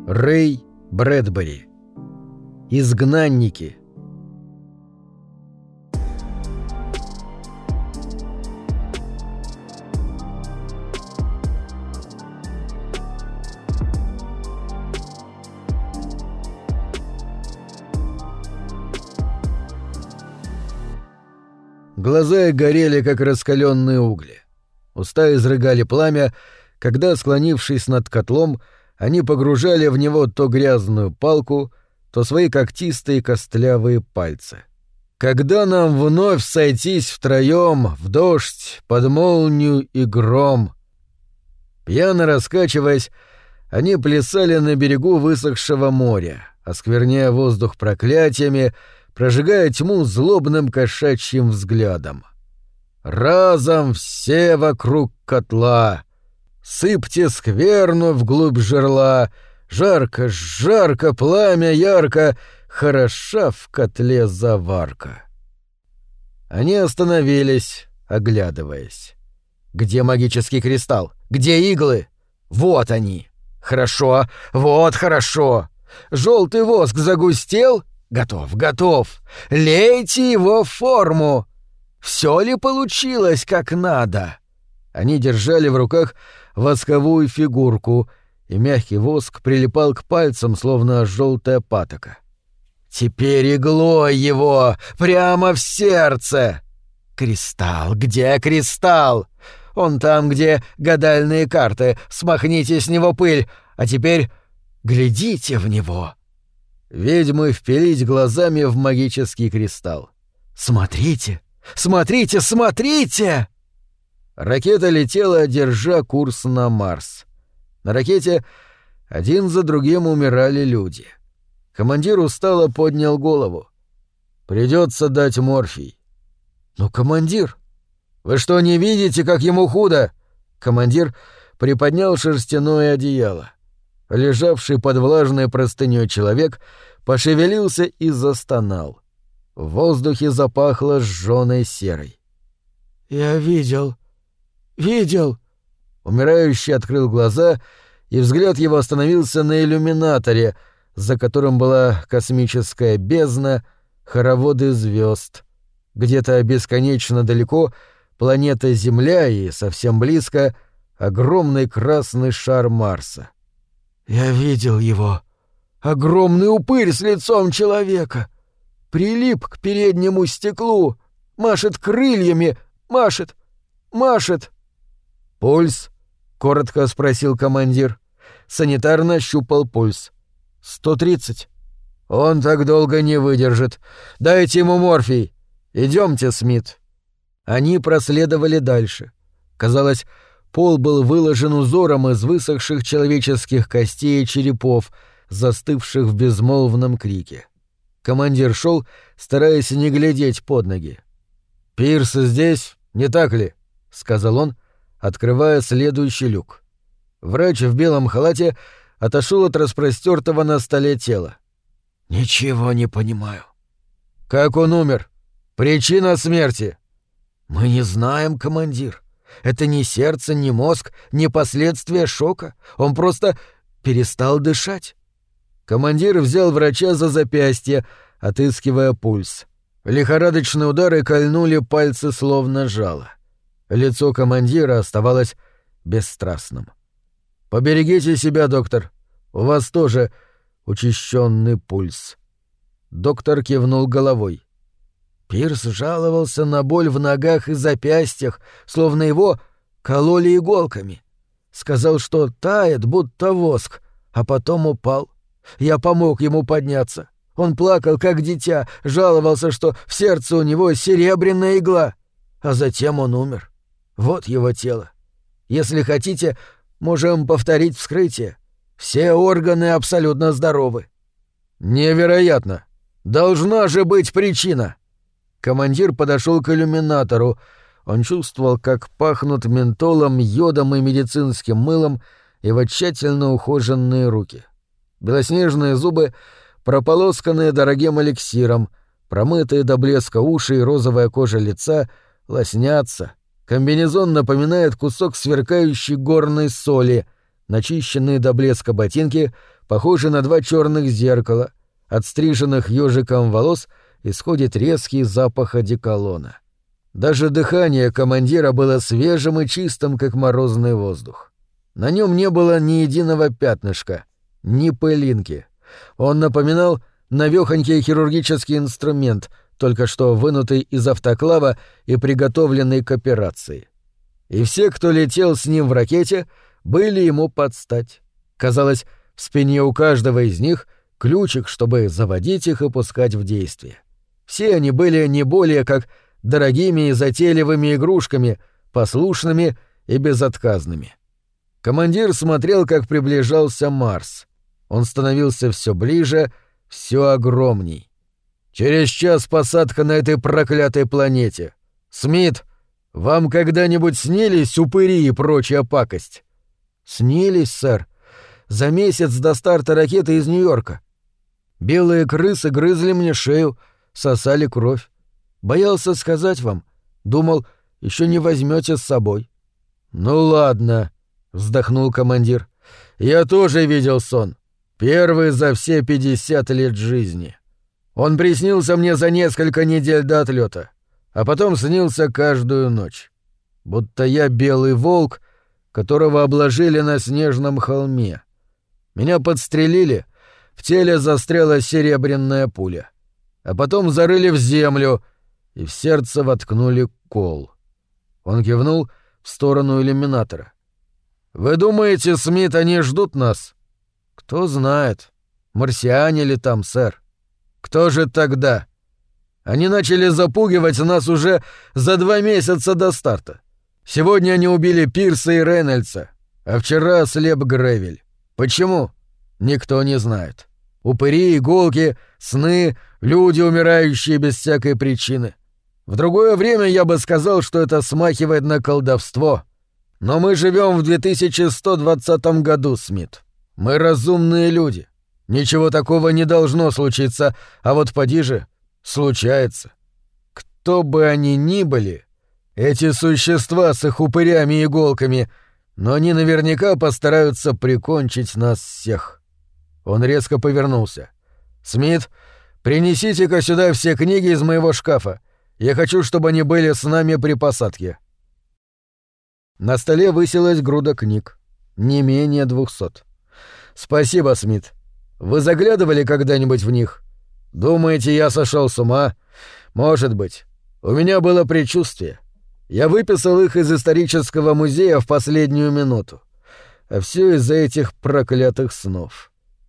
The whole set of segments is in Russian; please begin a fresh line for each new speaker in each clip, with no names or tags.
Рэй Брэдбери. Изгнанники. Глаза их горели, как раскаленные угли. Уста изрыгали пламя, когда, склонившись над котлом, они погружали в него то грязную палку, то свои когтистые костлявые пальцы. «Когда нам вновь сойтись втроем в дождь, под молнию и гром?» Пьяно раскачиваясь, они плясали на берегу высохшего моря, оскверняя воздух проклятиями, прожигая тьму злобным кошачьим взглядом. «Разом все вокруг котла! Сыпьте скверну вглубь жерла! Жарко, жарко, пламя ярко, хороша в котле заварка!» Они остановились, оглядываясь. «Где магический кристалл? Где иглы? Вот они! Хорошо, вот хорошо! Желтый воск загустел? Готов, готов! Лейте его в форму! Все ли получилось как надо?» Они держали в руках восковую фигурку, и мягкий воск прилипал к пальцам, словно желтая патока. «Теперь иглой его! Прямо в сердце! Кристалл! Где кристалл? Он там, где гадальные карты! Смахните с него пыль! А теперь глядите в него!» Ведьмы впились глазами в магический кристалл. «Смотрите! Смотрите! Смотрите!» Ракета летела, держа курс на Марс. На ракете один за другим умирали люди. Командир устало поднял голову. «Придется дать морфий». «Но, командир...» «Вы что, не видите, как ему худо?» Командир приподнял шерстяное одеяло. Лежавший под влажной простынёй человек пошевелился и застонал. В воздухе запахло сжёной серой. «Я видел. Умирающий открыл глаза, и взгляд его остановился на иллюминаторе, за которым была космическая бездна, хороводы звезд. Где-то бесконечно далеко планета Земля и совсем близко огромный красный шар Марса. «Я видел его. Огромный упырь с лицом человека. Прилип к переднему стеклу, машет крыльями, машет. «Пульс?» — коротко спросил командир. Санитар нащупал пульс. 130. «Он так долго не выдержит. Дайте ему морфий. Идемте, Смит». Они проследовали дальше. Казалось, пол был выложен узором из высохших человеческих костей и черепов, застывших в безмолвном крике. Командир шел, стараясь не глядеть под ноги. «Пирс здесь, не так ли?» — сказал он, открывая следующий люк. Врач в белом халате отошел от распростертого на столе тела. «Ничего не понимаю». «Как он умер? Причина смерти?» «Мы не знаем, командир. Это не сердце, не мозг, не последствия шока. Он просто перестал дышать». Командир взял врача за запястье, отыскивая пульс. Лихорадочные удары кольнули пальцы словно жало. Лицо командира оставалось бесстрастным. «Поберегите себя, доктор. У вас тоже учащенный пульс». Доктор кивнул головой. Пирс жаловался на боль в ногах и запястьях, словно его кололи иголками. Сказал, что тает, будто воск, а потом упал. Я помог ему подняться. Он плакал, как дитя, жаловался, что в сердце у него серебряная игла. А затем он умер. Вот его тело. Если хотите, можем повторить вскрытие. Все органы абсолютно здоровы». «Невероятно! Должна же быть причина!» Командир подошел к иллюминатору. Он чувствовал, как пахнут ментолом, йодом и медицинским мылом его тщательно ухоженные руки. Белоснежные зубы, прополосканные дорогим эликсиром, промытые до блеска уши и розовая кожа лица лоснятся. Комбинезон напоминает кусок сверкающей горной соли. Начищенные до блеска ботинки похожи на два черных зеркала, от стриженных ежиком волос исходит резкий запах одеколона. Даже дыхание командира было свежим и чистым, как морозный воздух. На нем не было ни единого пятнышка, ни пылинки. Он напоминал навёхонький хирургический инструмент, только что вынутый из автоклава и приготовленный к операции. И все, кто летел с ним в ракете, были ему под стать. Казалось, в спине у каждого из них ключик, чтобы заводить их и пускать в действие. Все они были не более как дорогими и затейливыми игрушками, послушными и безотказными. Командир смотрел, как приближался Марс. Он становился все ближе, все огромней. «Через час посадка на этой проклятой планете. Смит, вам когда-нибудь снились упыри и прочая пакость?» «Снились, сэр. За месяц до старта ракеты из Нью-Йорка. Белые крысы грызли мне шею, сосали кровь. Боялся сказать вам. Думал, еще не возьмете с собой». «Ну ладно», — вздохнул командир. «Я тоже видел сон. Первый за все 50 лет жизни. Он приснился мне за несколько недель до отлета, а потом снился каждую ночь. Будто я белый волк, которого обложили на снежном холме. Меня подстрелили, в теле застряла серебряная пуля. А потом зарыли в землю и в сердце воткнули кол». Он кивнул в сторону иллюминатора. «Вы думаете, Смит, они ждут нас?» «Кто знает. Марсиане ли там, сэр?» «Кто же тогда? Они начали запугивать нас уже за 2 месяца до старта. Сегодня они убили Пирса и Рейнольдса, а вчера слеп Гревель. Почему? Никто не знает. Упыри, иголки, сны, люди, умирающие без всякой причины. В другое время я бы сказал, что это смахивает на колдовство. Но мы живем в 2120 году, Смит. Мы разумные люди. Ничего такого не должно случиться, а вот поди же, случается. Кто бы они ни были, эти существа с их упырями и иголками, но они наверняка постараются прикончить нас всех». Он резко повернулся. «Смит, принесите-ка сюда все книги из моего шкафа. Я хочу, чтобы они были с нами при посадке». На столе высилась груда книг. Не менее 200. «Спасибо, Смит. Вы заглядывали когда-нибудь в них? Думаете, я сошел с ума? Может быть. У меня было предчувствие. Я выписал их из исторического музея в последнюю минуту. А все из-за этих проклятых снов.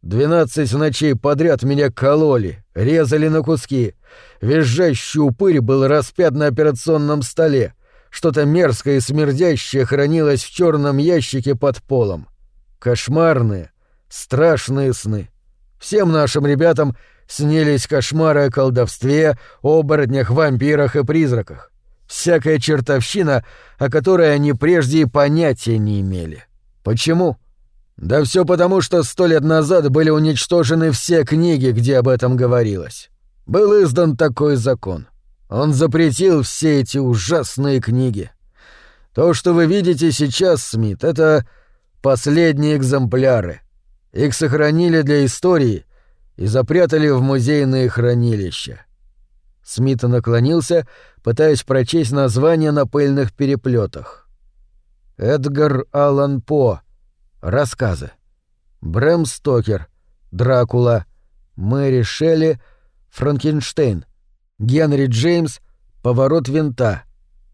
12 ночей подряд меня кололи, резали на куски. Визжащий упырь был распят на операционном столе. Что-то мерзкое и смердящее хранилось в черном ящике под полом. Кошмарные, страшные сны. Всем нашим ребятам снились кошмары о колдовстве, оборотнях, вампирах и призраках. Всякая чертовщина, о которой они прежде и понятия не имели. Почему? Да все потому, что 100 лет назад были уничтожены все книги, где об этом говорилось. Был издан такой закон. Он запретил все эти ужасные книги. То, что вы видите сейчас, Смит, это последние экземпляры. Их сохранили для истории и запрятали в музейные хранилища». Смит наклонился, пытаясь прочесть названия на пыльных переплетах. Эдгар Аллан По. Рассказы. Брэм Стокер. Дракула. Мэри Шелли. Франкенштейн. Генри Джеймс. Поворот винта.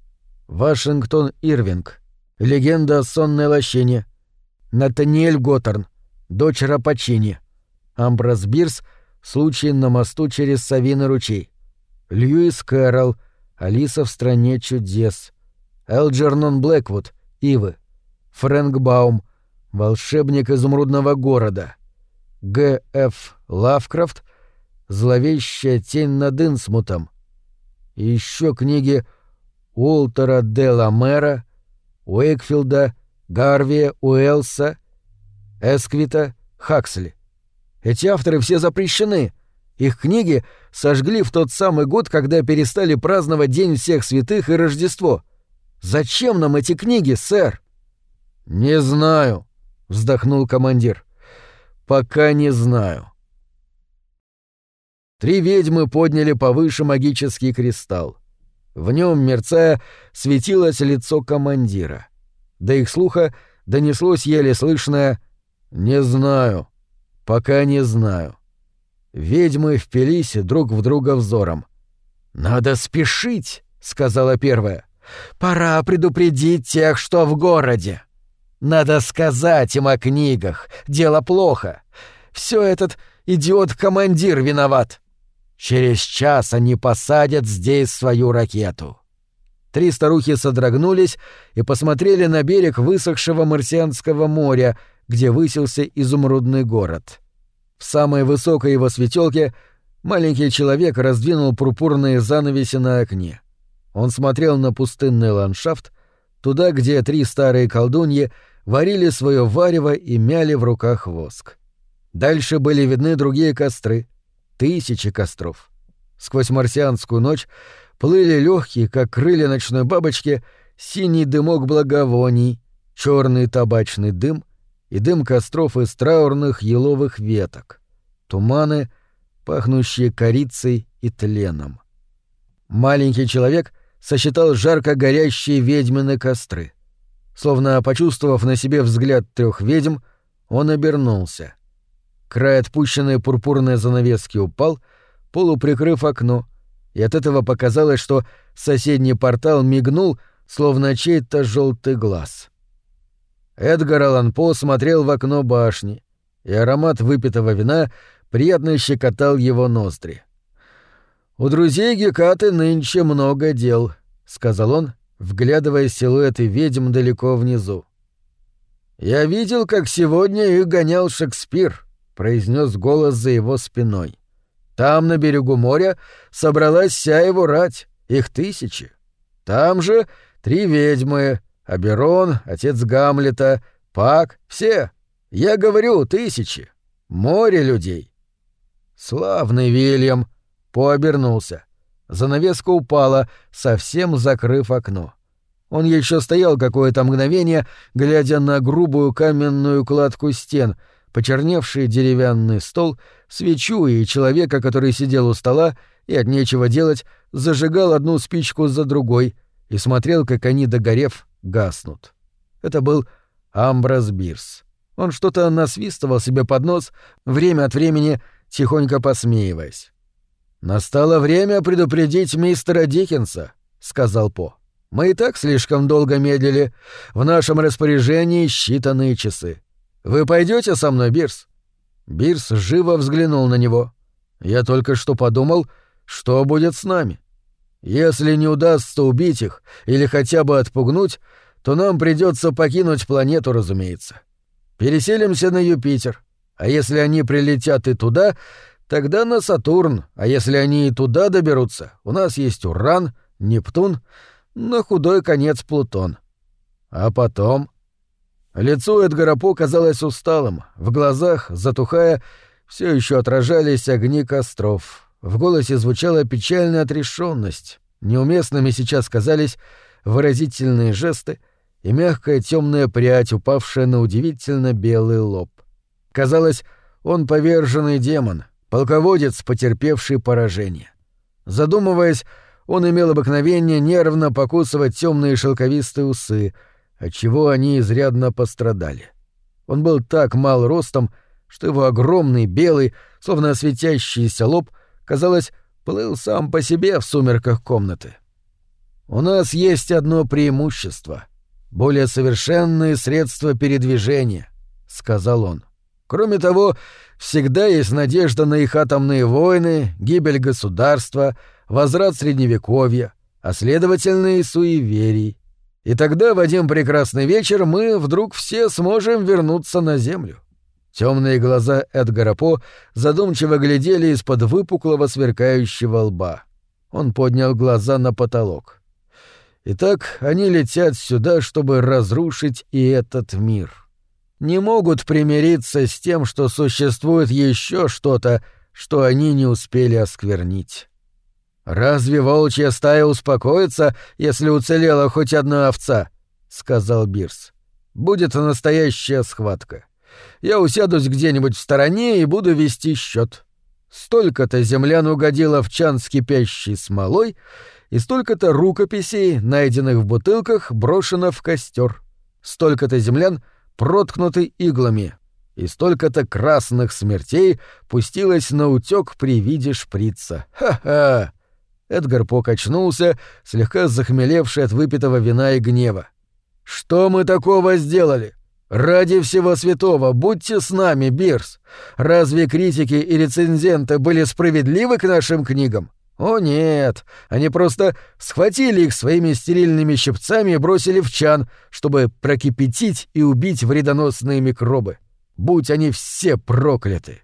Вашингтон Ирвинг. Легенда о сонной лощине. Натаниэль Готтерн. Дочь Рапачини. Амброс Бирс. Случай на мосту через Савиный ручей. Льюис Кэрролл. Алиса в стране чудес. Элджернон Блэквуд. Ивы. Фрэнк Баум. Волшебник изумрудного города. Г. Ф. Лавкрафт. Зловещая тень над Инсмутом. И еще книги Уолтера де ла Мэра, Уэйкфилда, Гарвия, Уэллса, Эсквита, Хаксли. Эти авторы все запрещены. Их книги сожгли в тот самый год, когда перестали праздновать День всех святых и Рождество. Зачем нам эти книги, сэр? Не знаю. — вздохнул командир. «Пока не знаю». 3 ведьмы подняли повыше магический кристалл. В нем, мерцая, светилось лицо командира. До их слуха донеслось еле слышное «Не знаю, пока не знаю». Ведьмы впились друг в друга взором. «Надо спешить», — сказала первая. «Пора предупредить тех, что в городе. Надо сказать им о книгах. Дело плохо. Все этот идиот-командир виноват. Через час они посадят здесь свою ракету». 3 старухи содрогнулись и посмотрели на берег высохшего Марсианского моря, где высился изумрудный город. В самой высокой его светелке маленький человек раздвинул пурпурные занавеси на окне. Он смотрел на пустынный ландшафт, туда, где 3 старые колдуньи варили свое варево и мяли в руках воск. Дальше были видны другие костры, 1000 костров. Сквозь марсианскую ночь плыли легкие, как крылья ночной бабочки, синий дымок благовоний, черный табачный дым и дым костров из траурных еловых веток, туманы, пахнущие корицей и тленом. Маленький человек сосчитал жарко горящие ведьмины костры. Словно почувствовав на себе взгляд 3 ведьм, он обернулся. Край отпущенной пурпурной занавески упал, полуприкрыв окно, и от этого показалось, что соседний портал мигнул, словно чей-то желтый глаз. Эдгар Аллан По смотрел в окно башни, и аромат выпитого вина приятно щекотал его ноздри. «У друзей Гекаты нынче много дел», — сказал он, вглядывая силуэты ведьм далеко внизу. «Я видел, как сегодня их гонял Шекспир», — произнес голос за его спиной. «Там, на берегу моря, собралась вся его рать, их 1000. Там же 3 ведьмы, Аберон, отец Гамлета, Пак, все. Я говорю, 1000. Море людей». «Славный Вильям», — По обернулся. Занавеска упала, совсем закрыв окно. Он еще стоял какое-то мгновение, глядя на грубую каменную кладку стен, почерневший деревянный стол, свечу и человека, который сидел у стола и от нечего делать зажигал одну спичку за другой и смотрел, как они, догорев, гаснут. Это был Амброс Бирс. Он что-то насвистывал себе под нос, время от времени тихонько посмеиваясь. «Настало время предупредить мистера Диккенса», — сказал По. «Мы и так слишком долго медлили. В нашем распоряжении считанные часы. Вы пойдете со мной, Бирс?» Бирс живо взглянул на него. «Я только что подумал, что будет с нами. Если не удастся убить их или хотя бы отпугнуть, то нам придется покинуть планету, разумеется. Переселимся на Юпитер, а если они прилетят и туда, тогда на Сатурн, а если они и туда доберутся, у нас есть Уран, Нептун, на худой конец Плутон. А потом...» Лицо Эдгара По казалось усталым, в глазах, затухая, все еще отражались огни костров. В голосе звучала печальная отрешенность. Неуместными сейчас казались выразительные жесты и мягкая темная прядь, упавшая на удивительно белый лоб. Казалось, он поверженный демон, полководец, потерпевший поражение. Задумываясь, он имел обыкновение нервно покусывать темные шелковистые усы, отчего они изрядно пострадали. Он был так мал ростом, что его огромный, белый, словно светящийся лоб, казалось, плыл сам по себе в сумерках комнаты. «У нас есть одно преимущество — более совершенные средства передвижения», — сказал он. «Кроме того, всегда есть надежда на их атомные войны, гибель государства, возврат Средневековья, а следовательно и суеверий. И тогда в один прекрасный вечер мы вдруг все сможем вернуться на Землю». Темные глаза Эдгара По задумчиво глядели из-под выпуклого сверкающего лба. Он поднял глаза на потолок. «Итак, они летят сюда, чтобы разрушить и этот мир. Не могут примириться с тем, что существует еще что-то, что они не успели осквернить. Разве волчья стая успокоится, если уцелела хоть одна овца?» — сказал Бирс. Будет настоящая схватка. Я усядусь где-нибудь в стороне и буду вести счет. Столько-то землян угодило в чан с кипящей смолой, и столько-то рукописей, найденных в бутылках, брошено в костер. Столько-то землян проткнуты иглами, и столько-то красных смертей пустилось наутёк при виде шприца. Ха-ха! Эдгар покачнулся, слегка захмелевший от выпитого вина и гнева. «Что мы такого сделали? Ради всего святого, будьте с нами, Бирс! Разве критики и рецензенты были справедливы к нашим книгам? О нет, они просто схватили их своими стерильными щипцами и бросили в чан, чтобы прокипятить и убить вредоносные микробы. Будь они все прокляты!»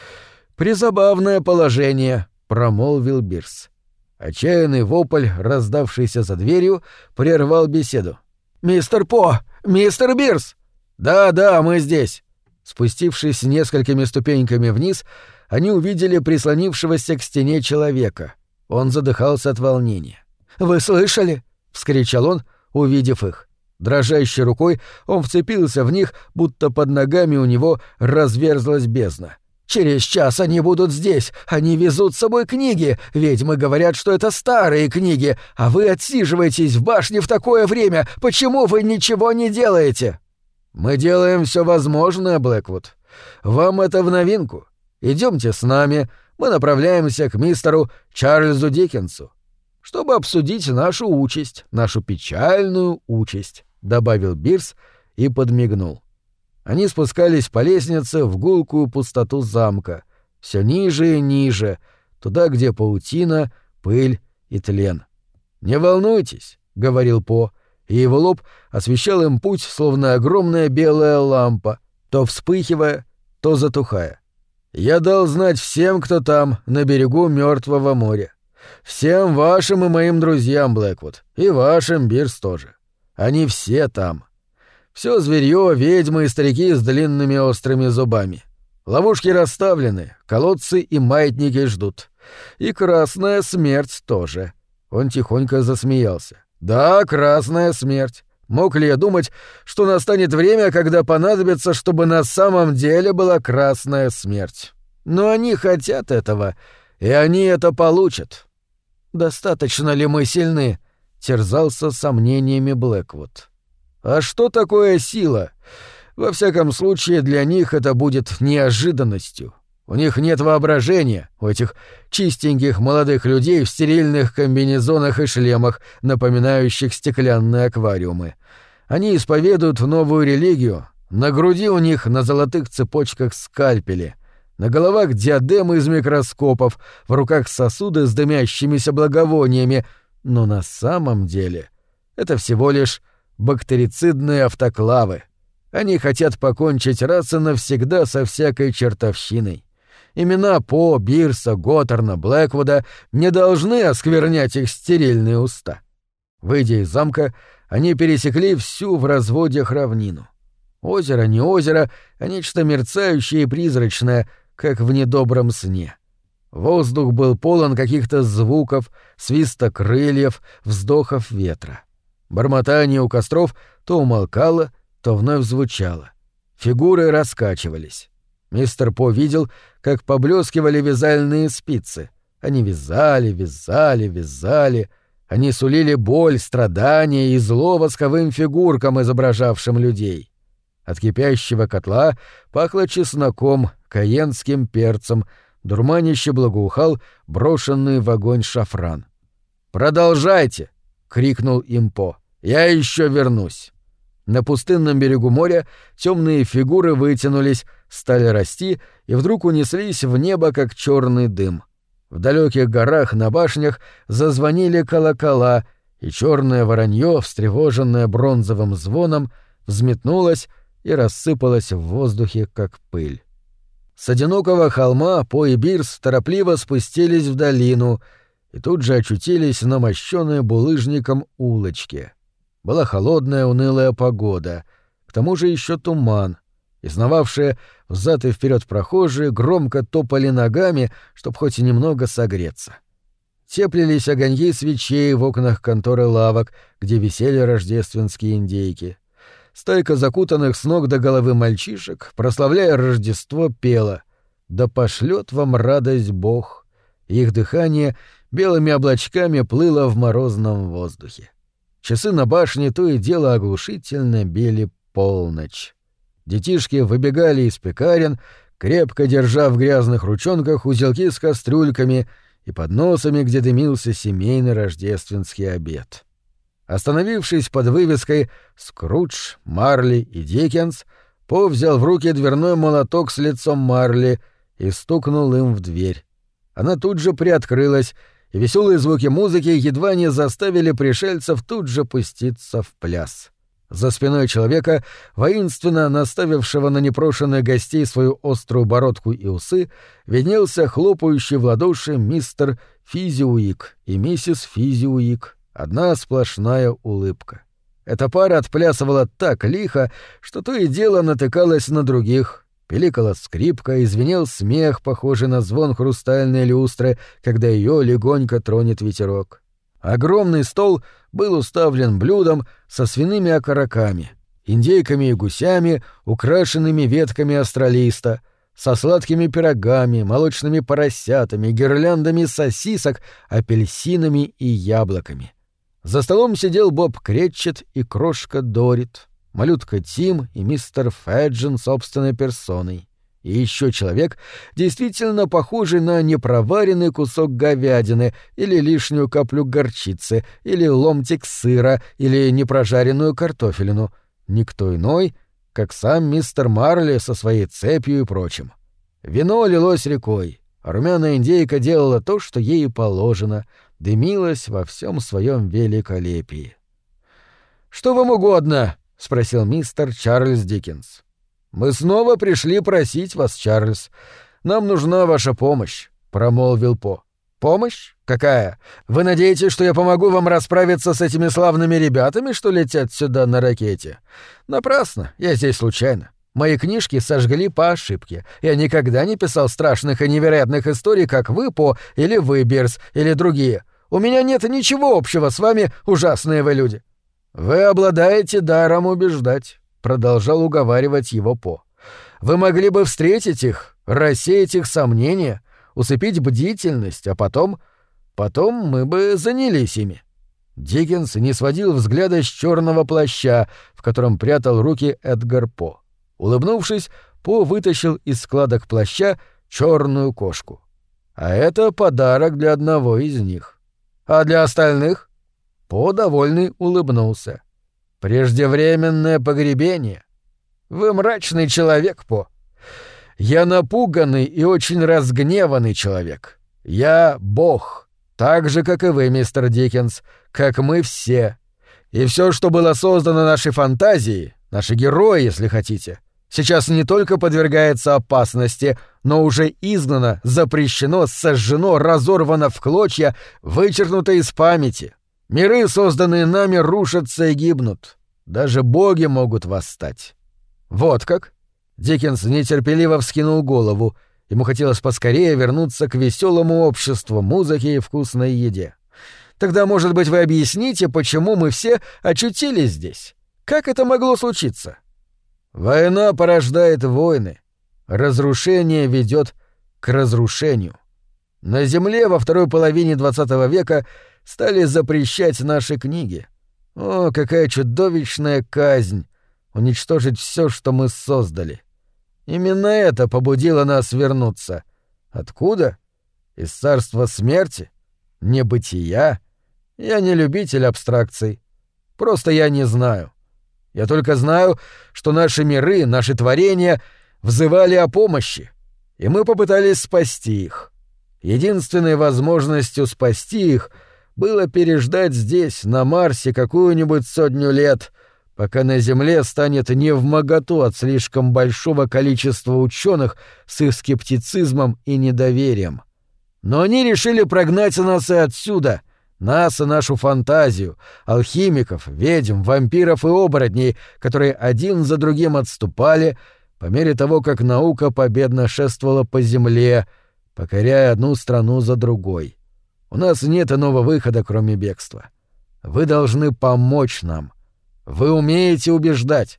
«Призабавное положение», — промолвил Бирс. Отчаянный вопль, раздавшийся за дверью, прервал беседу. «Мистер По! Мистер Бирс!» «Да, мы здесь!» Спустившись несколькими ступеньками вниз, они увидели прислонившегося к стене человека. Он задыхался от волнения. «Вы слышали?» — вскричал он, увидев их. Дрожащей рукой он вцепился в них, будто под ногами у него разверзлась бездна. «Через час они будут здесь. Они везут с собой книги. Ведьмы говорят, что это старые книги, а вы отсиживаетесь в башне в такое время. Почему вы ничего не делаете?» «Мы делаем все возможное, Блэквуд. Вам это в новинку. Идемте с нами. Мы направляемся к мистеру Чарльзу Диккенсу, чтобы обсудить нашу участь, нашу печальную участь», — добавил Бирс и подмигнул. Они спускались по лестнице в гулкую пустоту замка, все ниже и ниже, туда, где паутина, пыль и тлен. «Не волнуйтесь», — говорил По, и его лоб освещал им путь, словно огромная белая лампа, то вспыхивая, то затухая. «Я дал знать всем, кто там, на берегу Мертвого моря. Всем вашим и моим друзьям, Блэквуд, и вашим, Бирс, тоже. Они все там. Все зверьё, ведьмы и старики с длинными острыми зубами. Ловушки расставлены, колодцы и маятники ждут. И красная смерть тоже». Он тихонько засмеялся. «Да, красная смерть. Мог ли я думать, что настанет время, когда понадобится, чтобы на самом деле была красная смерть? Но они хотят этого, и они это получат». «Достаточно ли мы сильны?» — терзался сомнениями Блэквуд. «А что такое сила? Во всяком случае, для них это будет неожиданностью. У них нет воображения, у этих чистеньких молодых людей в стерильных комбинезонах и шлемах, напоминающих стеклянные аквариумы. Они исповедуют новую религию, на груди у них на золотых цепочках скальпели, на головах диадемы из микроскопов, в руках сосуды с дымящимися благовониями, но на самом деле это всего лишь бактерицидные автоклавы. Они хотят покончить раз и навсегда со всякой чертовщиной. Имена По, Бирса, Готтерна, Блэквуда не должны осквернять их стерильные уста». Выйдя из замка, они пересекли всю в разводях равнину. Озеро не озеро, а нечто мерцающее и призрачное, как в недобром сне. Воздух был полон каких-то звуков, свиста крыльев, вздохов ветра. Бормотание у костров то умолкало, то вновь звучало. Фигуры раскачивались. Мистер По видел, как поблескивали вязальные спицы. Они вязали, вязали, вязали. Они сулили боль, страдания и зло восковым фигуркам, изображавшим людей. От кипящего котла пахло чесноком, каенским перцем, дурманище благоухал брошенный в огонь шафран. «Продолжайте!» — крикнул им По. «Я еще вернусь!» На пустынном берегу моря темные фигуры вытянулись, стали расти и вдруг унеслись в небо, как черный дым. В далеких горах на башнях зазвонили колокола, и черное воронье, встревоженное бронзовым звоном, взметнулось и рассыпалось в воздухе, как пыль. С одинокого холма По и Бирс торопливо спустились в долину и тут же очутились на мощенной булыжником улочке. Была холодная, унылая погода, к тому же еще туман, и сновавшие взад и вперед прохожие громко топали ногами, чтоб хоть и немного согреться. Теплились огоньки свечей в окнах конторы лавок, где висели рождественские индейки. стайка закутанных с ног до головы мальчишек, прославляя Рождество, пела: «Да пошлет вам радость Бог». Их дыхание белыми облачками плыло в морозном воздухе. Часы на башне то и дело оглушительно били полночь. Детишки выбегали из пекарен, крепко держа в грязных ручонках узелки с кастрюльками и подносами, где дымился семейный рождественский обед. Остановившись под вывеской «Скрудж, Марли и Диккенс», По взял в руки дверной молоток с лицом Марли и стукнул им в дверь. Она тут же приоткрылась, и веселые звуки музыки едва не заставили пришельцев тут же пуститься в пляс. За спиной человека, воинственно наставившего на непрошенных гостей свою острую бородку и усы, виднелся хлопающий в ладоши мистер Физиуик и миссис Физиуик. Одна сплошная улыбка. Эта пара отплясывала так лихо, что то и дело натыкалась на других. Пиликала скрипка, и звенел смех, похожий на звон хрустальной люстры, когда ее легонько тронет ветерок. Огромный стол был уставлен блюдом со свиными окороками, индейками и гусями, украшенными ветками астролиста, со сладкими пирогами, молочными поросятами, гирляндами сосисок, апельсинами и яблоками. За столом сидел Боб Кретчет и крошка Дорит, малютка Тим и мистер Феджин собственной персоной. И еще человек, действительно похожий на непроваренный кусок говядины или лишнюю каплю горчицы, или ломтик сыра, или непрожаренную картофелину. Никто иной, как сам мистер Марли со своей цепью и прочим. Вино лилось рекой, а румяная индейка делала то, что ей положено, дымилась во всем своем великолепии. «Что вам угодно?» — спросил мистер Чарльз Диккенс. «Мы снова пришли просить вас, Чарльз. Нам нужна ваша помощь», — промолвил По. «Помощь? Какая? Вы надеетесь, что я помогу вам расправиться с этими славными ребятами, что летят сюда на ракете? Напрасно, я здесь случайно. Мои книжки сожгли по ошибке. Я никогда не писал страшных и невероятных историй, как вы, По, или вы, Бирс, или другие. У меня нет ничего общего с вами, ужасные вы люди». «Вы обладаете даром убеждать», — продолжал уговаривать его По. «Вы могли бы встретить их, рассеять их сомнения, усыпить бдительность, а потом мы бы занялись ими». Диккенс не сводил взгляда с черного плаща, в котором прятал руки Эдгар По. Улыбнувшись, По вытащил из складок плаща черную кошку. «А это подарок для одного из них. А для остальных?» По, довольный, улыбнулся. «Преждевременное погребение. Вы мрачный человек, По. Я напуганный и очень разгневанный человек. Я Бог, так же, как и вы, мистер Диккенс, как мы все. И все, что было создано нашей фантазией, наши герои, если хотите, сейчас не только подвергается опасности, но уже изгнано, запрещено, сожжено, разорвано в клочья, вычеркнуто из памяти. Миры, созданные нами, рушатся и гибнут. Даже боги могут восстать». «Вот как?» Диккенс нетерпеливо вскинул голову. Ему хотелось поскорее вернуться к веселому обществу, музыке и вкусной еде. «Тогда, может быть, вы объясните, почему мы все очутились здесь? Как это могло случиться?» «Война порождает войны. Разрушение ведет к разрушению. На Земле во второй половине XX века стали запрещать наши книги. О, какая чудовищная казнь! Уничтожить все, что мы создали. Именно это побудило нас вернуться. Откуда? Из царства смерти? Небытия? Я не любитель абстракций. Просто я не знаю. Я только знаю, что наши миры, наши творения взывали о помощи, и мы попытались спасти их. Единственной возможностью спасти их было переждать здесь, на Марсе, какую-нибудь 100 лет, пока на Земле станет невмоготу от слишком большого количества ученых с их скептицизмом и недоверием. Но они решили прогнать нас и отсюда, нас и нашу фантазию, алхимиков, ведьм, вампиров и оборотней, которые один за другим отступали по мере того, как наука победно шествовала по Земле, покоряя одну страну за другой. У нас нет иного выхода, кроме бегства. Вы должны помочь нам. Вы умеете убеждать.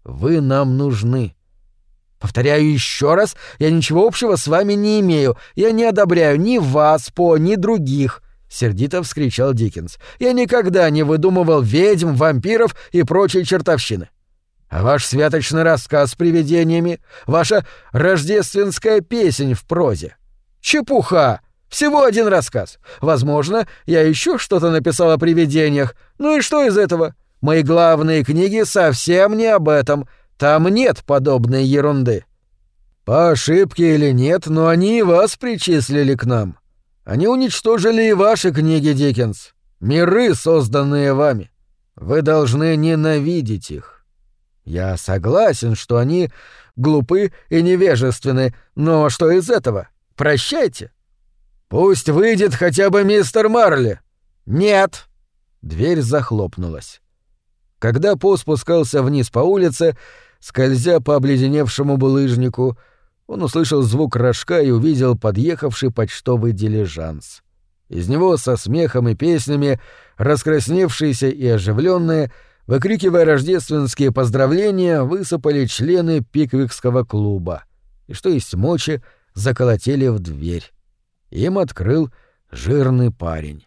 Вы нам нужны. Повторяю еще раз, я ничего общего с вами не имею. Я не одобряю ни вас, По, ни других, — сердито вскричал Диккенс. Я никогда не выдумывал ведьм, вампиров и прочей чертовщины. А ваш святочный рассказ с привидениями, ваша рождественская песнь в прозе — чепуха! Всего один рассказ. Возможно, я еще что-то написал о привидениях. Ну и что из этого? Мои главные книги совсем не об этом. Там нет подобной ерунды. По ошибке или нет, но они и вас причислили к нам. Они уничтожили и ваши книги, Диккенс. Миры, созданные вами. Вы должны ненавидеть их. Я согласен, что они глупы и невежественны, но что из этого? Прощайте. Пусть выйдет хотя бы мистер Марли. Нет. Дверь захлопнулась. Когда По спускался вниз по улице, скользя по обледеневшему булыжнику, он услышал звук рожка и увидел подъехавший почтовый дилижанс. Из него со смехом и песнями, раскрасневшиеся и оживленные, выкрикивая рождественские поздравления, высыпали члены Пиквикского клуба и, что есть мочи, заколотили в дверь. Им открыл жирный парень.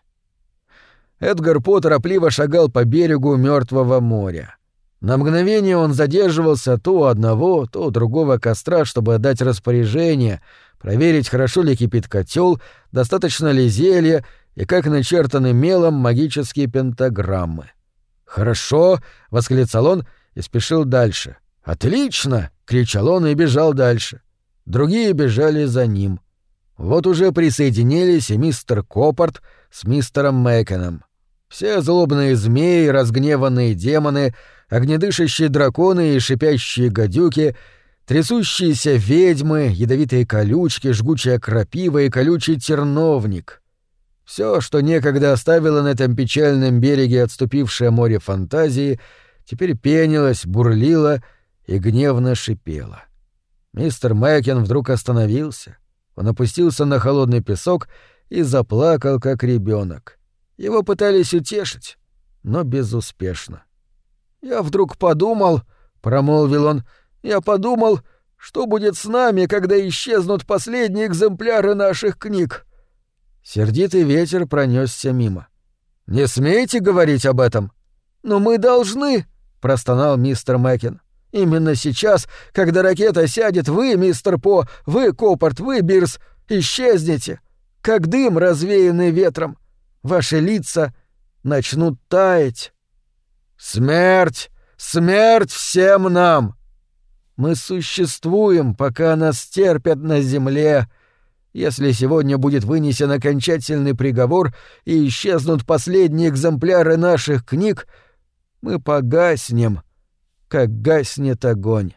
Эдгар По торопливо шагал по берегу Мертвого моря. На мгновение он задерживался то у одного, то у другого костра, чтобы отдать распоряжение, проверить, хорошо ли кипит котел, достаточно ли зелья и как начертаны мелом магические пентаграммы. «Хорошо!» — восклицал он и спешил дальше. «Отлично!» — кричал он и бежал дальше. Другие бежали за ним. Вот уже присоединились и мистер Коппард с мистером Мэкеном. Все злобные змеи, разгневанные демоны, огнедышащие драконы и шипящие гадюки, трясущиеся ведьмы, ядовитые колючки, жгучая крапива и колючий терновник. Все, что некогда оставило на этом печальном береге отступившее море фантазии, теперь пенилось, бурлило и гневно шипело. Мистер Мэкен вдруг остановился. Он опустился на холодный песок и заплакал, как ребенок. Его пытались утешить, но безуспешно. «Я вдруг подумал, — промолвил он, — я подумал, что будет с нами, когда исчезнут последние экземпляры наших книг». Сердитый ветер пронесся мимо. «Не смейте говорить об этом!» «Но мы должны!» — простонал мистер Мэкен. «Именно сейчас, когда ракета сядет, вы, мистер По, вы, Коппард, вы, Бирс, исчезнете, как дым, развеянный ветром. Ваши лица начнут таять». «Смерть! Смерть всем нам!» «Мы существуем, пока нас терпят на земле. Если сегодня будет вынесен окончательный приговор и исчезнут последние экземпляры наших книг, мы погаснем, как гаснет огонь».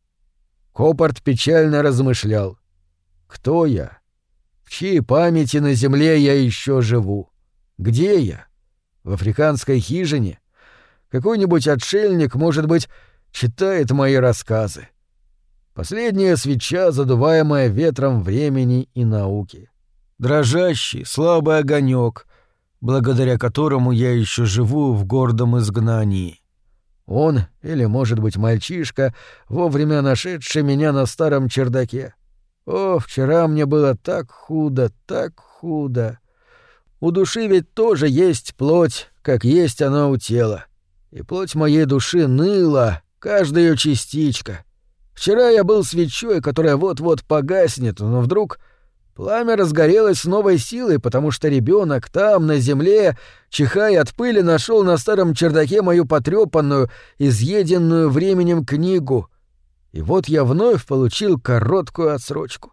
Коппард печально размышлял. «Кто я? В чьей памяти на земле я еще живу? Где я? В африканской хижине? Какой-нибудь отшельник, может быть, читает мои рассказы. Последняя свеча, задуваемая ветром времени и науки. Дрожащий, слабый огонек, благодаря которому я еще живу в гордом изгнании. Он, или, может быть, мальчишка, вовремя нашедший меня на старом чердаке. О, вчера мне было так худо, так худо. У души ведь тоже есть плоть, как есть она у тела. И плоть моей души ныла, каждая ее частичка. Вчера я был свечой, которая вот-вот погаснет, но вдруг пламя разгорелось с новой силой, потому что ребенок там, на земле, чихая от пыли, нашел на старом чердаке мою потрепанную, изъеденную временем книгу. И вот я вновь получил короткую отсрочку.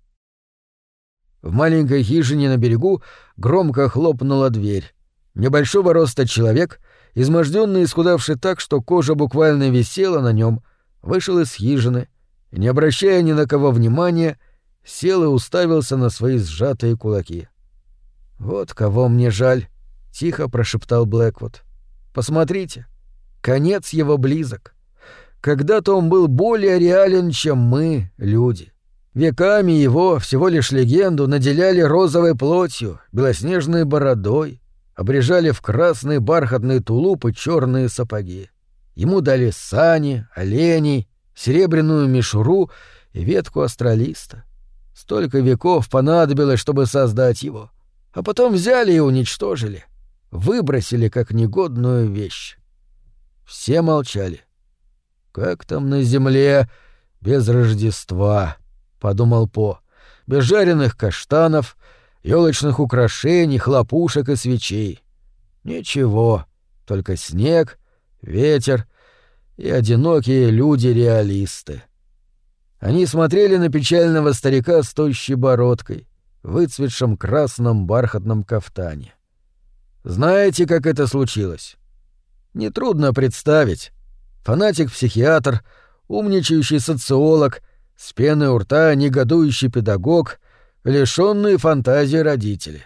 В маленькой хижине на берегу громко хлопнула дверь. Небольшого роста человек, измождённый и исхудавший так, что кожа буквально висела на нем, вышел из хижины и, не обращая ни на кого внимания, сел и уставился на свои сжатые кулаки. «Вот кого мне жаль», — тихо прошептал Блэквуд. «Посмотрите, конец его близок. Когда-то он был более реален, чем мы, люди. Веками его, всего лишь легенду, наделяли розовой плотью, белоснежной бородой, обрежали в красный бархатный тулуп и черные сапоги. Ему дали сани, оленей, серебряную мишуру и ветку астролиста. Столько веков понадобилось, чтобы создать его. А потом взяли и уничтожили. Выбросили как негодную вещь. Все молчали. «Как там на земле без Рождества?» — подумал По. «Без жареных каштанов, ёлочных украшений, хлопушек и свечей. Ничего, только снег, ветер и одинокие люди-реалисты». Они смотрели на печального старика с тощей бородкой, в выцветшем красном бархатном кафтане. Знаете, как это случилось? Нетрудно представить. Фанатик-психиатр, умничающий социолог, с пеной у рта негодующий педагог, лишённые фантазии родители.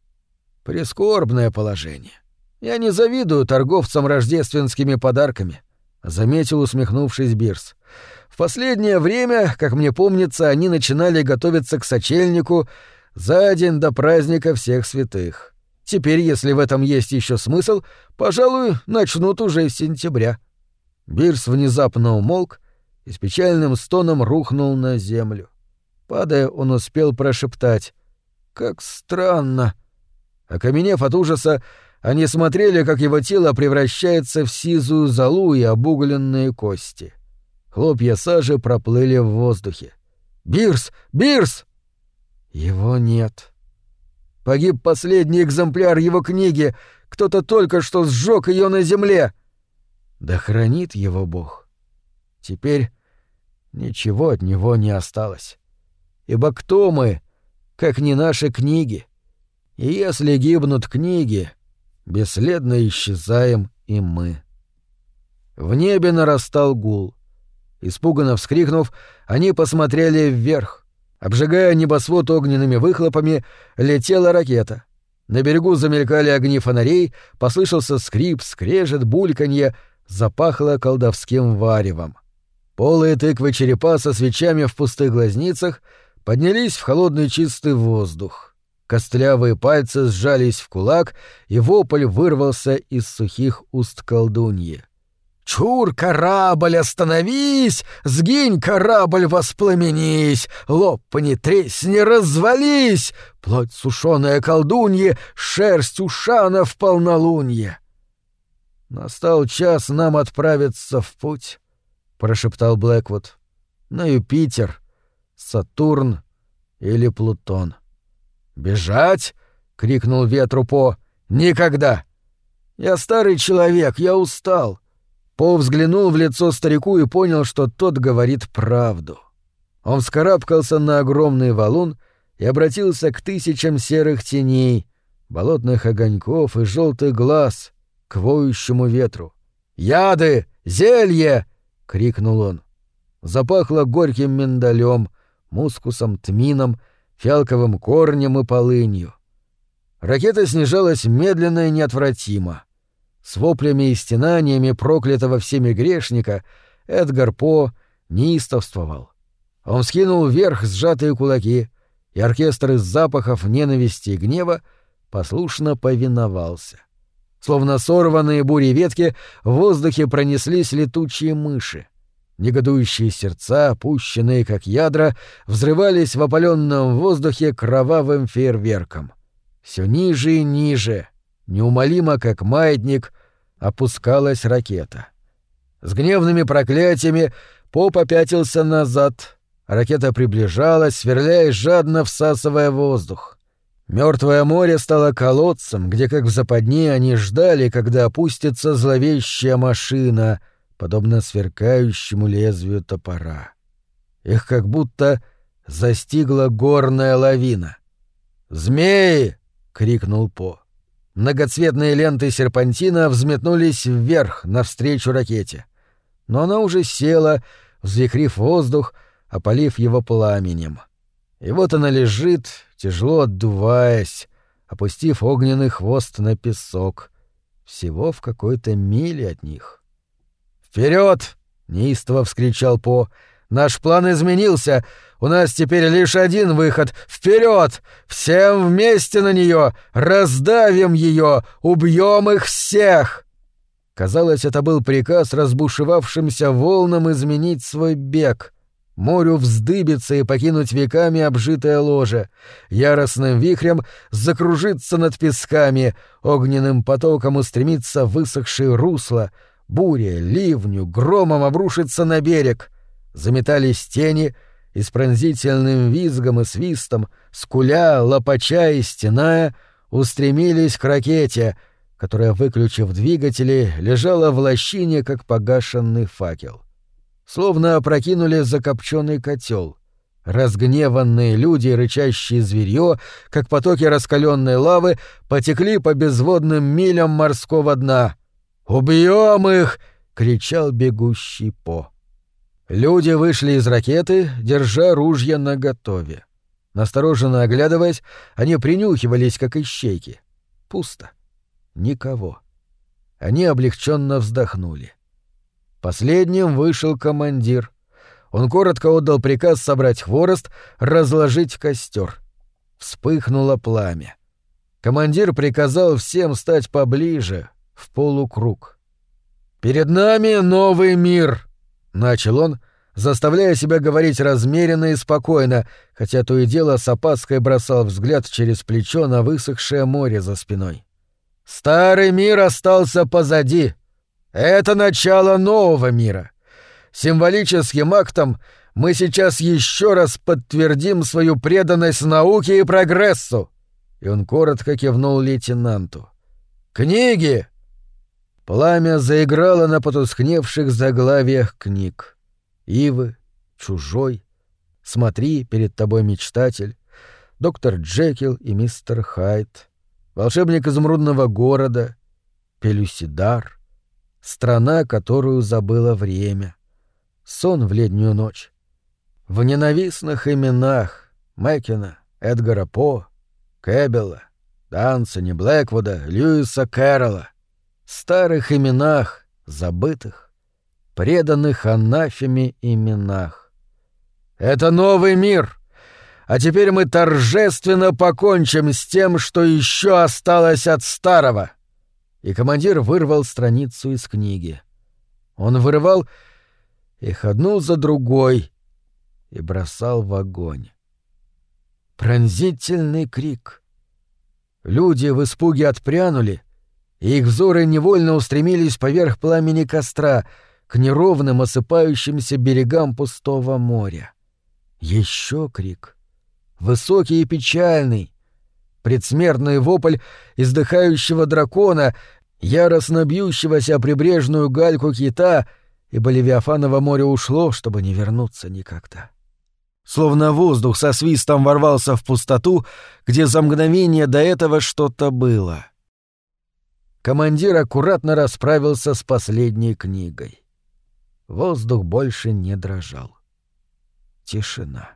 Прискорбное положение. Я не завидую торговцам рождественскими подарками, — заметил, усмехнувшись, Бирс. В последнее время, как мне помнится, они начинали готовиться к сочельнику за день до праздника всех святых. Теперь, если в этом есть еще смысл, пожалуй, начнут уже с сентября. Бирс внезапно умолк и с печальным стоном рухнул на землю. Падая, он успел прошептать: «Как странно!» Окаменев от ужаса, они смотрели, как его тело превращается в сизую золу и обугленные кости. Хлопья сажи проплыли в воздухе. «Бирс! Бирс!» Его нет. Погиб последний экземпляр его книги. Кто-то только что сжег ее на земле. Да хранит его Бог. Теперь ничего от него не осталось. Ибо кто мы, как не наши книги? И если гибнут книги, бесследно исчезаем и мы. В небе нарастал гул. Испуганно вскрикнув, они посмотрели вверх. Обжигая небосвод огненными выхлопами, летела ракета. На берегу замелькали огни фонарей, послышался скрип, скрежет, бульканье, запахло колдовским варевом. Полые тыквы черепа со свечами в пустых глазницах поднялись в холодный чистый воздух. Костлявые пальцы сжались в кулак, и вопль вырвался из сухих уст колдуньи. «Чур, корабль, остановись! Сгинь, корабль, воспламенись! Лопни, тресни, развались! Плоть сушеная колдуньи, шерсть ушана в полнолунье!» «Настал час нам отправиться в путь», — прошептал Блэквуд. «На Юпитер, Сатурн или Плутон». «Бежать?» — крикнул ветру По. «Никогда! Я старый человек, я устал». По взглянул в лицо старику и понял, что тот говорит правду. Он вскарабкался на огромный валун и обратился к тысячам серых теней, болотных огоньков и желтых глаз, к воющему ветру. «Яды! Зелье!» — крикнул он. Запахло горьким миндалем, мускусом, тмином, фиалковым корнем и полынью. Ракета снижалась медленно и неотвратимо. С воплями и стенаниями проклятого всеми грешника Эдгар По неистовствовал. Он вскинул вверх сжатые кулаки, и оркестр из запахов ненависти и гнева послушно повиновался. Словно сорванные бурей ветки, в воздухе пронеслись летучие мыши. Негодующие сердца, опущенные как ядра, взрывались в опаленном воздухе кровавым фейерверком. Все ниже и ниже, неумолимо, как маятник, опускалась ракета. С гневными проклятиями По попятился назад. Ракета приближалась, сверляясь, жадно всасывая воздух. Мертвое море стало колодцем, где, как в западне, они ждали, когда опустится зловещая машина, подобно сверкающему лезвию топора. Их как будто застигла горная лавина. «Змеи!» — крикнул По. Многоцветные ленты серпантина взметнулись вверх, навстречу ракете. Но она уже села, взвихрив воздух, опалив его пламенем. И вот она лежит, тяжело отдуваясь, опустив огненный хвост на песок, всего в какой-то миле от них. «Вперед!» — неистово вскричал По. «Наш план изменился! У нас теперь лишь один выход! Вперед! Всем вместе на нее! Раздавим ее! Убьем их всех!» Казалось, это был приказ разбушевавшимся волнам изменить свой бег, морю вздыбиться и покинуть веками обжитое ложе, яростным вихрем закружиться над песками, огненным потоком устремиться в высохшие русла, буре, ливню, громом обрушиться на берег. Заметались тени, и с пронзительным визгом и свистом, скуля, лопача и стеная, устремились к ракете, которая, выключив двигатели, лежала в лощине, как погашенный факел. Словно опрокинули закопченный котел. Разгневанные люди и рычащие зверьё, как потоки раскаленной лавы, потекли по безводным милям морского дна. «Убьем их!» — кричал бегущий По. Люди вышли из ракеты, держа ружья наготове. Настороженно оглядываясь, они принюхивались, как ищейки. Пусто. Никого. Они облегченно вздохнули. Последним вышел командир. Он коротко отдал приказ собрать хворост, разложить костер. Вспыхнуло пламя. Командир приказал всем стать поближе, в полукруг. «Перед нами новый мир!» — начал он, заставляя себя говорить размеренно и спокойно, хотя то и дело с опаской бросал взгляд через плечо на высохшее море за спиной. «Старый мир остался позади. Это начало нового мира. Символическим актом мы сейчас еще раз подтвердим свою преданность науке и прогрессу». И он коротко кивнул лейтенанту. «Книги!» Пламя заиграло на потускневших заглавиях книг. «Ивы», «Чужой», «Смотри, перед тобой мечтатель», «Доктор Джекил и мистер Хайд», «Волшебник изумрудного города», «Пелюсидар», «Страна, которую забыло время», «Сон в летнюю ночь». В ненавистных именах Мэккена, Эдгара По, Кэббелла, Дансени, Блэквуда, Льюиса Кэрролла, старых именах, забытых, преданных анафеме именах. Это новый мир, а теперь мы торжественно покончим с тем, что еще осталось от старого. И командир вырвал страницу из книги. Он вырывал их одну за другой и бросал в огонь. Пронзительный крик. Люди в испуге отпрянули, и их взоры невольно устремились поверх пламени костра к неровным осыпающимся берегам пустого моря. Еще крик. Высокий и печальный. Предсмертный вопль издыхающего дракона, яростно бьющегося о прибрежную гальку кита, ибо Левиафаново море ушло, чтобы не вернуться никогда. Словно воздух со свистом ворвался в пустоту, где за мгновение до этого что-то было. Командир аккуратно расправился с последней книгой. Воздух больше не дрожал. Тишина.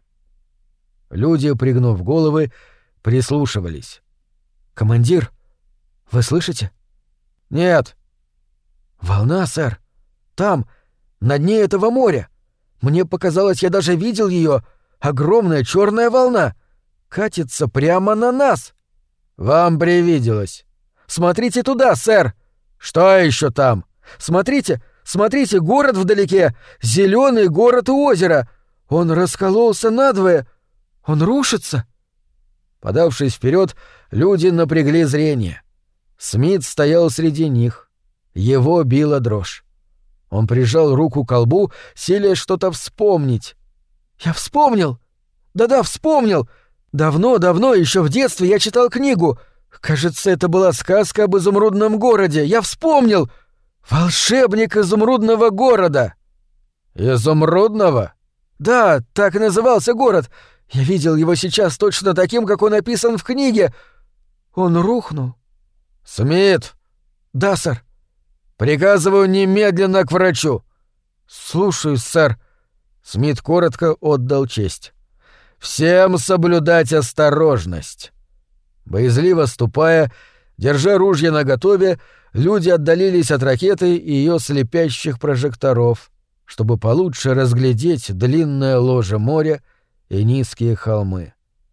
Люди, пригнув головы, прислушивались. «Командир, вы слышите?» «Нет». «Волна, сэр. Там, на дне этого моря. Мне показалось, я даже видел ее. Огромная черная волна. Катится прямо на нас». «Вам привиделось». «Смотрите туда, сэр!» «Что еще там?» «Смотрите, смотрите, город вдалеке! Зеленый город у озера! Он раскололся надвое! Он рушится!» Подавшись вперед, люди напрягли зрение. Смит стоял среди них. Его била дрожь. Он прижал руку к колбу, силясь что-то вспомнить. «Я вспомнил! Да-да, вспомнил! Давно-давно, еще в детстве я читал книгу. Кажется, это была сказка об изумрудном городе. Я вспомнил! Волшебник изумрудного города!» «Изумрудного?» «Да, так и назывался город. Я видел его сейчас точно таким, как он описан в книге. Он рухнул». «Смит!» «Да, сэр». «Приказываю немедленно к врачу». «Слушаюсь, сэр». Смит коротко отдал честь. «Всем соблюдать осторожность». Боязливо ступая, держа ружья наготове, люди отдалились от ракеты и ее слепящих прожекторов, чтобы получше разглядеть длинное ложе моря и низкие холмы.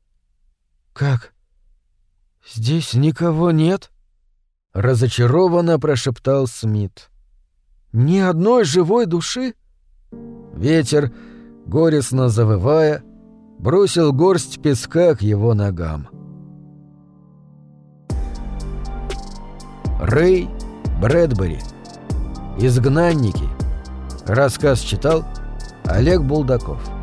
«Как? Здесь никого нет?» — разочарованно прошептал Смит.
Ни одной живой души?
Ветер, горестно завывая, бросил горсть песка к его ногам. Рэй Брэдбери. «Изгнанники». Рассказ читал Олег Булдаков.